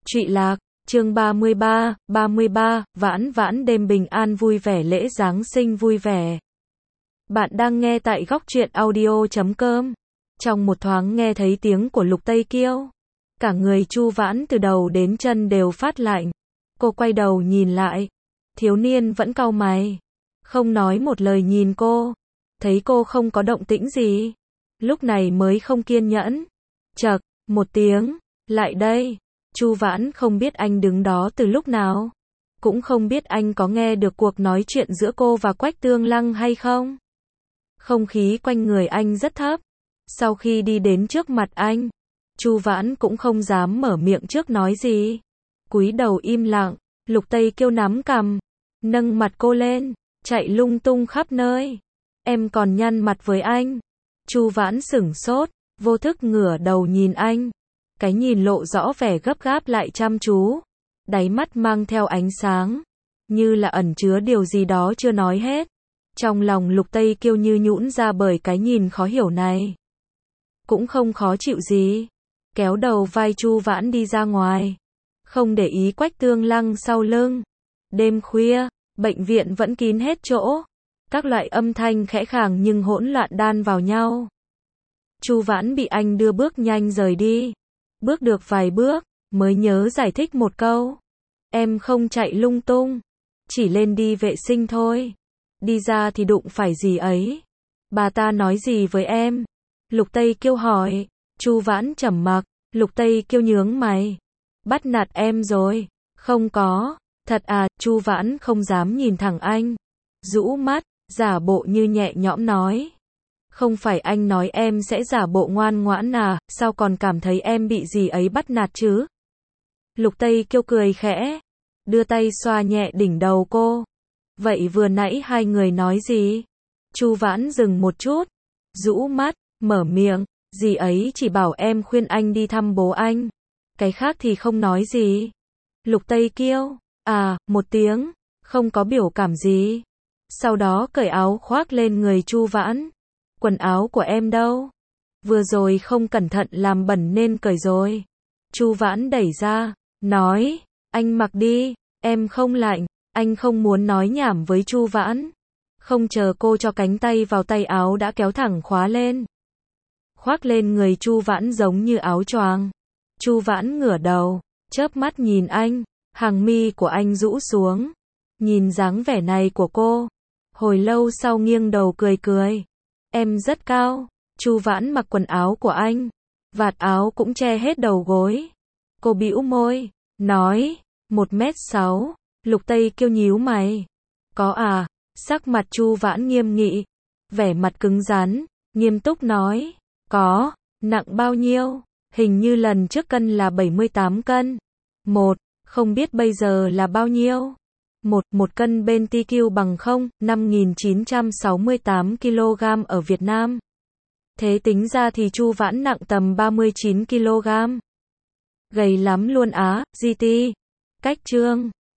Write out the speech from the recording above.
Trụy Lạc, chương 33, vãn vãn đêm bình an vui vẻ lễ Giáng sinh vui vẻ. Bạn đang nghe tại góc truyện audio.com. Trong một thoáng nghe thấy tiếng của Lục Tây Kiêu. Cả người Chu Vãn từ đầu đến chân đều phát lạnh. Cô quay đầu nhìn lại. Thiếu niên vẫn cau mày. Không nói một lời nhìn cô. Thấy cô không có động tĩnh gì. Lúc này mới không kiên nhẫn. Chậc, một tiếng, lại đây. Chu Vãn không biết anh đứng đó từ lúc nào. Cũng không biết anh có nghe được cuộc nói chuyện giữa cô và Quách Tương Lăng hay không. Không khí quanh người anh rất thấp. Sau khi đi đến trước mặt anh, Chu Vãn cũng không dám mở miệng trước nói gì. Cúi đầu im lặng. Lục Tây Kiêu nắm cằm, nâng mặt cô lên, chạy lung tung khắp nơi. Em còn nhăn mặt với anh. Chu Vãn sửng sốt, vô thức ngửa đầu nhìn anh. Cái nhìn lộ rõ vẻ gấp gáp lại chăm chú. Đáy mắt mang theo ánh sáng, như là ẩn chứa điều gì đó chưa nói hết. Trong lòng Lục Tây Kiêu như nhũn ra bởi cái nhìn khó hiểu này. Cũng không khó chịu gì. Kéo đầu vai Chu Vãn đi ra ngoài. Không để ý Quách Tương Lăng sau lưng. Đêm khuya, bệnh viện vẫn kín hết chỗ. Các loại âm thanh khẽ khàng nhưng hỗn loạn đan vào nhau. Chu Vãn bị anh đưa bước nhanh rời đi. Bước được vài bước, mới nhớ giải thích một câu. Em không chạy lung tung, chỉ lên đi vệ sinh thôi. Đi ra thì đụng phải gì ấy. Bà ta nói gì với em? Lục Tây Kiêu hỏi. Chu Vãn trầm mặc. Lục Tây Kiêu nhướng mày. Bắt nạt em rồi. Không có. Thật à? Chu Vãn không dám nhìn thẳng anh. Rũ mắt, giả bộ như nhẹ nhõm nói. Không phải anh nói em sẽ giả bộ ngoan ngoãn à, sao còn cảm thấy em bị gì ấy bắt nạt chứ? Lục Tây Kiêu cười khẽ, đưa tay xoa nhẹ đỉnh đầu cô. Vậy vừa nãy hai người nói gì? Chu Vãn dừng một chút, rũ mắt, mở miệng, gì ấy chỉ bảo em khuyên anh đi thăm bố anh. Cái khác thì không nói gì. Lục Tây Kiêu, à, một tiếng, không có biểu cảm gì. Sau đó cởi áo khoác lên người Chu Vãn. Quần áo của em đâu? Vừa rồi không cẩn thận làm bẩn nên cởi rồi. Chu Vãn đẩy ra, nói, anh mặc đi, em không lạnh. Anh không muốn nói nhảm với Chu Vãn. Không chờ cô cho cánh tay vào tay áo đã kéo thẳng khóa lên. Khoác lên người Chu Vãn giống như áo choàng. Chu Vãn ngửa đầu, chớp mắt nhìn anh, hàng mi của anh rũ xuống. Nhìn dáng vẻ này của cô. Hồi lâu sau nghiêng đầu cười cười. Em rất cao. Chu Vãn mặc quần áo của anh. Vạt áo cũng che hết đầu gối. Cô bĩu môi, nói, 1m6. Lục Tây Kiêu nhíu mày. Có à? Sắc mặt Chu Vãn nghiêm nghị. Vẻ mặt cứng rắn, nghiêm túc nói. Có. Nặng bao nhiêu? Hình như lần trước cân là 78 cân. Không biết bây giờ là bao nhiêu? Một cân bên TQ bằng 5.968 kg ở Việt Nam. Thế tính ra thì Chu Vãn nặng tầm 39 kg. Gầy lắm luôn á, GT. Cách chương